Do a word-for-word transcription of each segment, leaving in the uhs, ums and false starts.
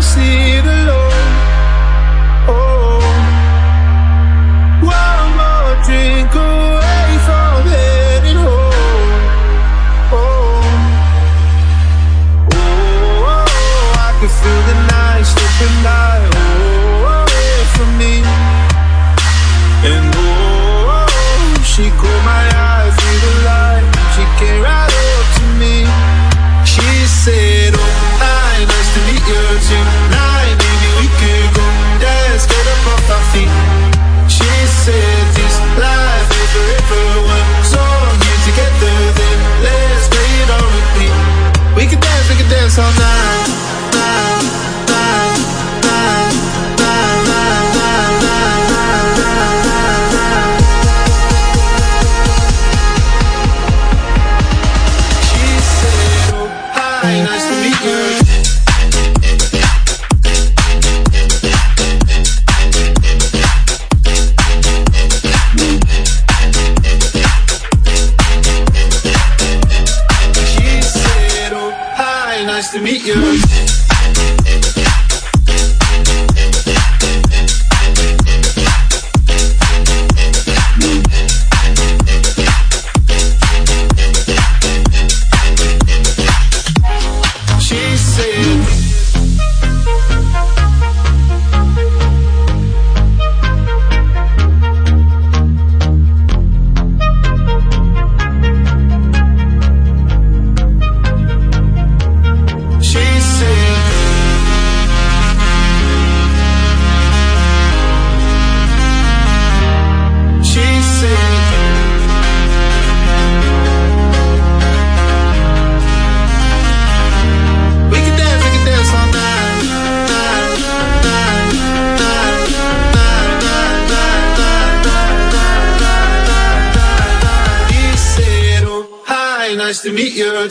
see it alone. Oh, one more drink away from heading home. Oh, oh, I can feel the night slipping by, oh, away from me. And oh, she caught my eye through the light. She came right up to me. She said, oh, hi, nice to meet you tonight. Maybe we could go dance, get up off our feet. She said, this life is forever. One song here together, then let's play it on repeat. We can dance, we can dance all night, night, night, night, night, night, night, night, night, night. She said, oh, hi, nice to meet you. Nice to meet you. She said, nice to meet you.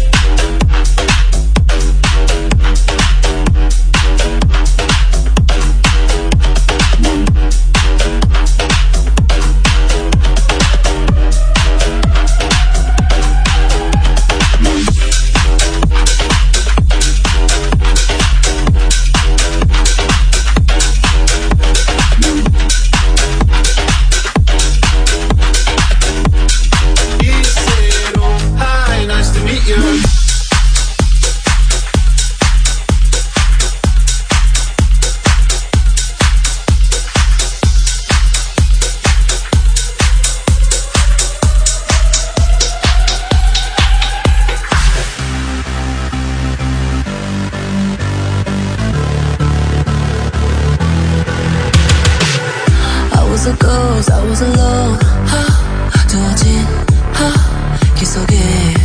I was alone. 두어진 길 속에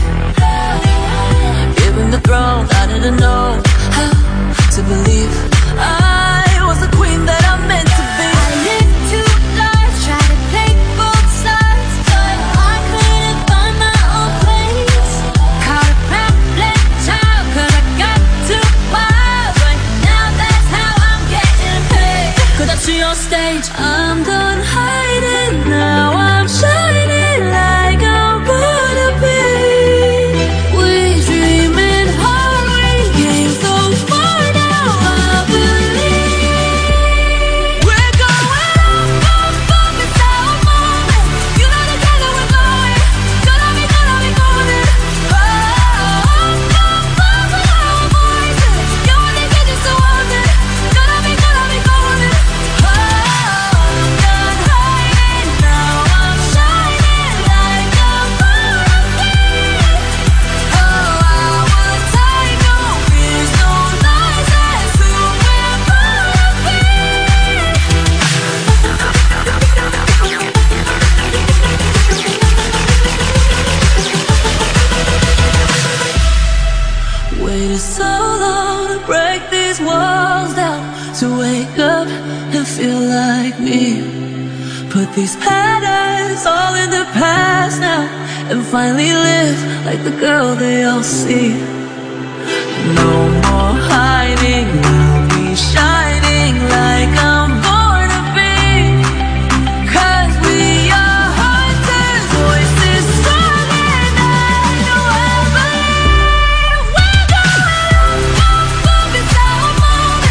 given the throne, I didn't know how to believe I was the queen that I'm meant to be. I lived two lives, tried to take both sides, but I couldn't find my own place. Caught a problem child, cause I got too wild, but now that's how I'm getting paid. Cause I see on stage, I'm done hiding, now I'm shining like I'm gonna be. We dreaming hard, we came so far, now I believe. We're going up, up, up, it's our moment. You know the kind that we're going. Gonna be, gonna be golden. Oh, up, up, up with our voices. You only get just so often. Gonna be, gonna be golden. Oh, I'm done hiding, now I'm shining like I'm gonna be. Oh, I would take no fears, no lies, that's who we're gonna be. Waited so long to break these walls down, to wake up and feel like me. Put these patterns all in the past now, and finally live like the girl they all see. No more hiding, I'll be shining like I'm born to be. Cause we are hunters, voices strong, and I know I believe. We're going up, up, up, it's our moment.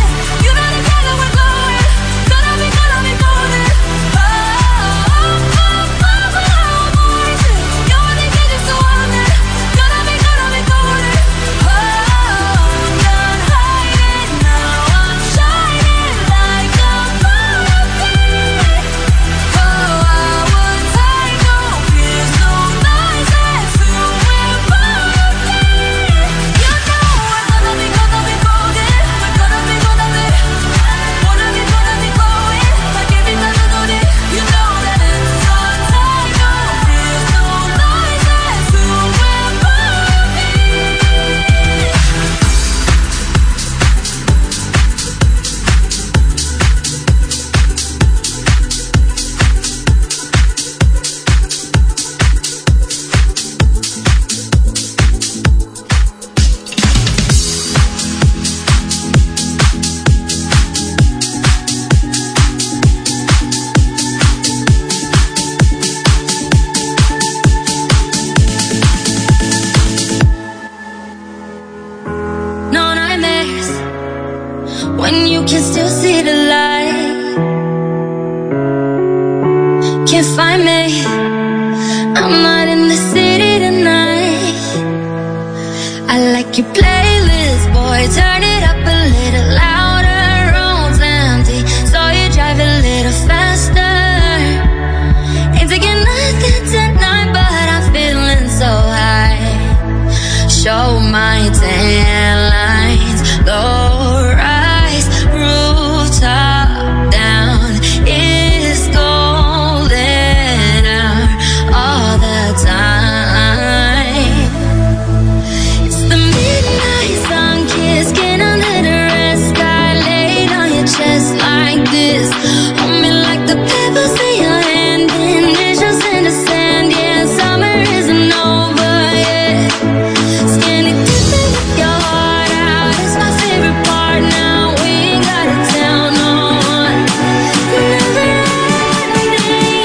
I like your playlist, boy, turn it up a little louder. Roads empty, so you drive a little faster. Ain't taking nothing tonight, but I'm feeling so high. Show my tan lines, low rise, rooftop down. It's golden hour all the time. It's the midnight sun kissing under the red sky, laid on your chest like this. Hold me like the pebbles in your hand, initials in the sand. Yeah, summer isn't over yet. Skinny dipping with your heart out, it's my favorite part now. We ain't gotta tell no one. Never ending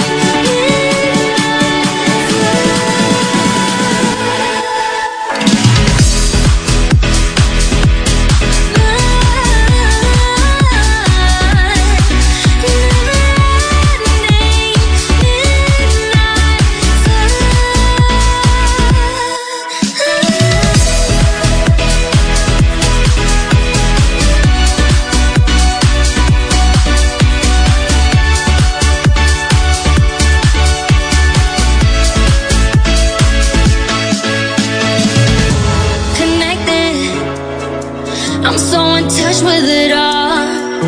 connected. I'm so in touch with it all.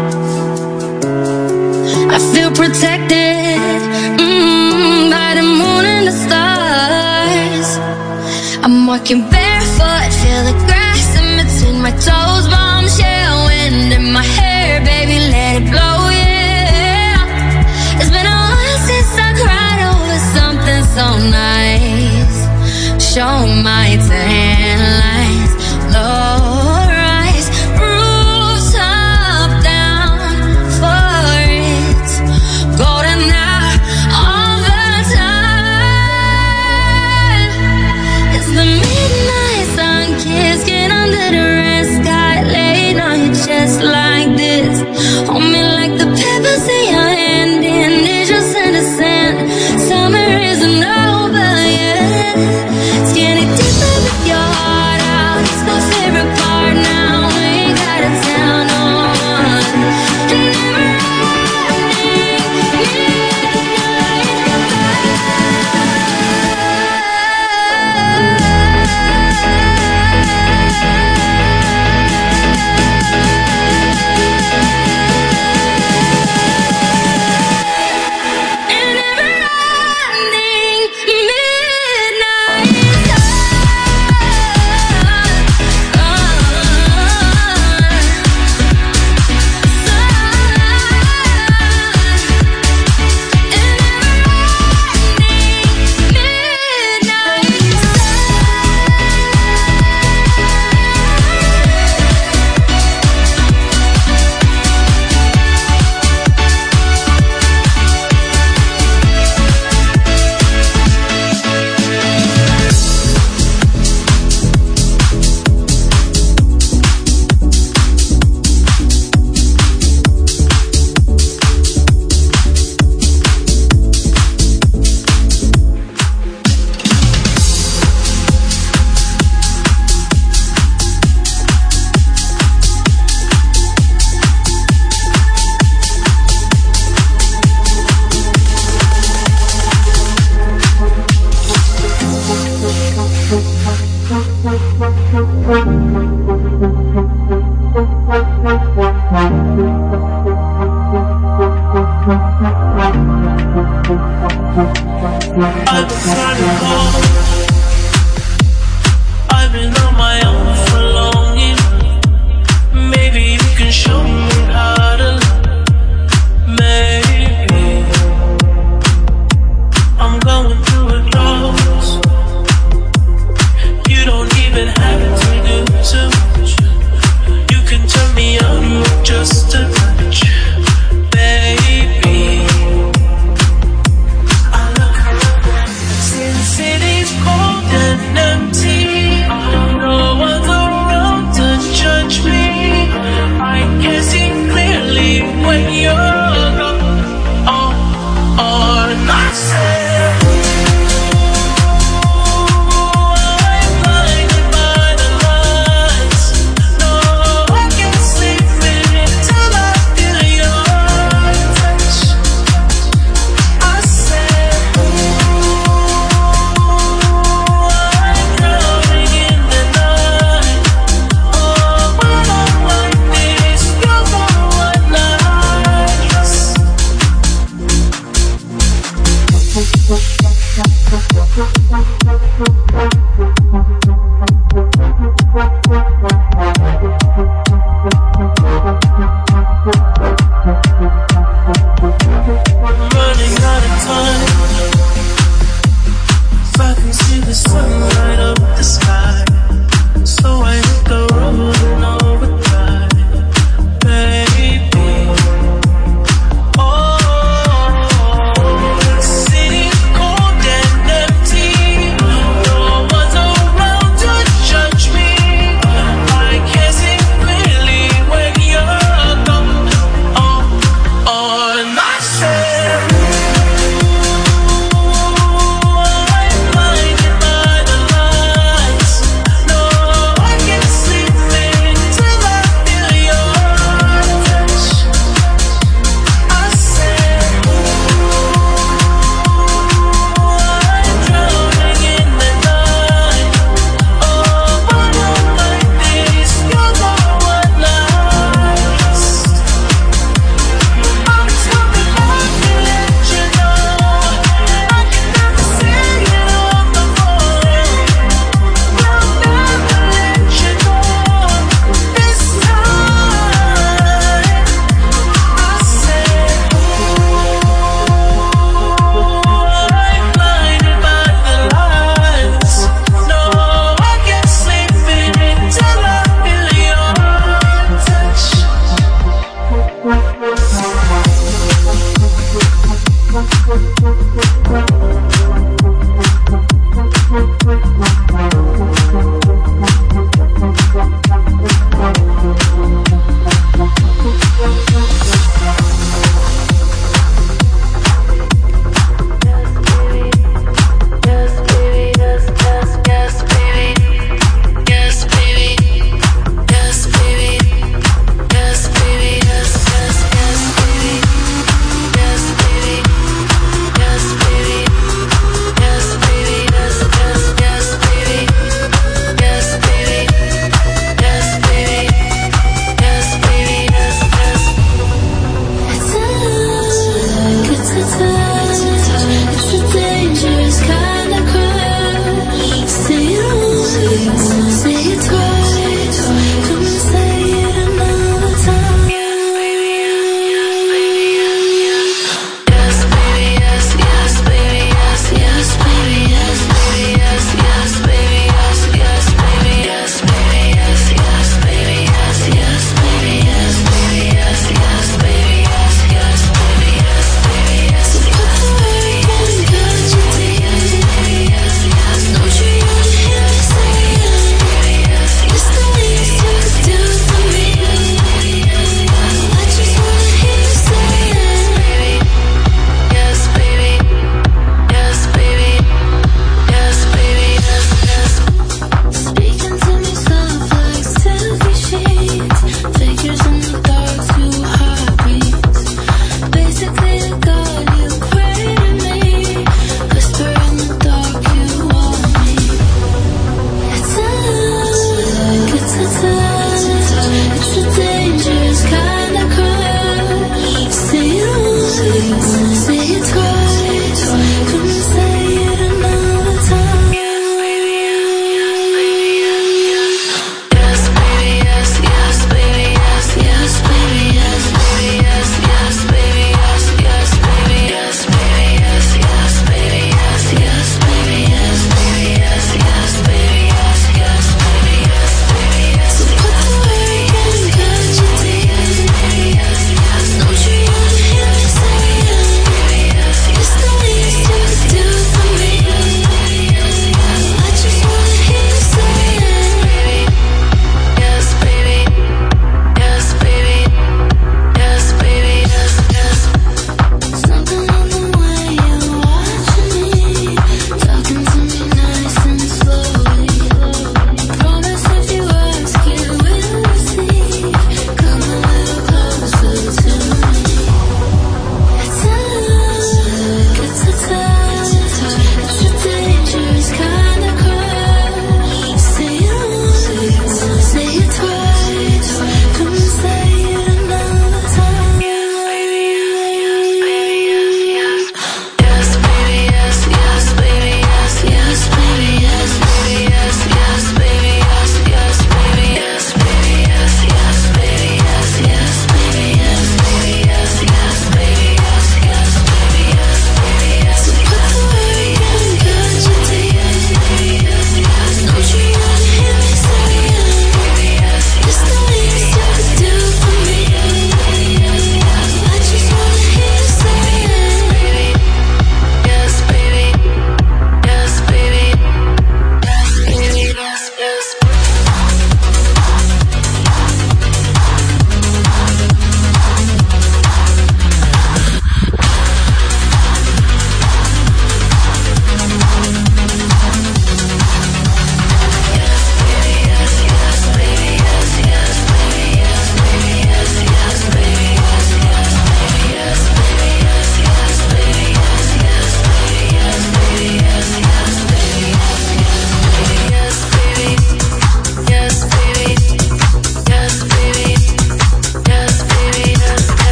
I feel protected mm, by the moon and the stars. I'm walking barefoot, feel the grass in between my toes. Bombshell wind in my hair, baby, let it blow, yeah. It's been a while since I cried over something so nice. Show my tan lines, low rise, rooftop down for it. Golden hour all the time. It's the midnight sun kissing under the red sky, laid on your chest like this. Hold me like the pebbles in your hand, initials in the sand. Summer isn't over yet. Skinny deeper with your heart out, it's my favorite part now. We ain't gotta tell no one. And never I've been trying to call. I've been on my own for longing. Maybe you can show me how to love. Maybe I'm going through a drought. You don't even have to do too much. You can turn me on with just a touch, baby. I look, since it is cold.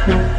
We'll be right back.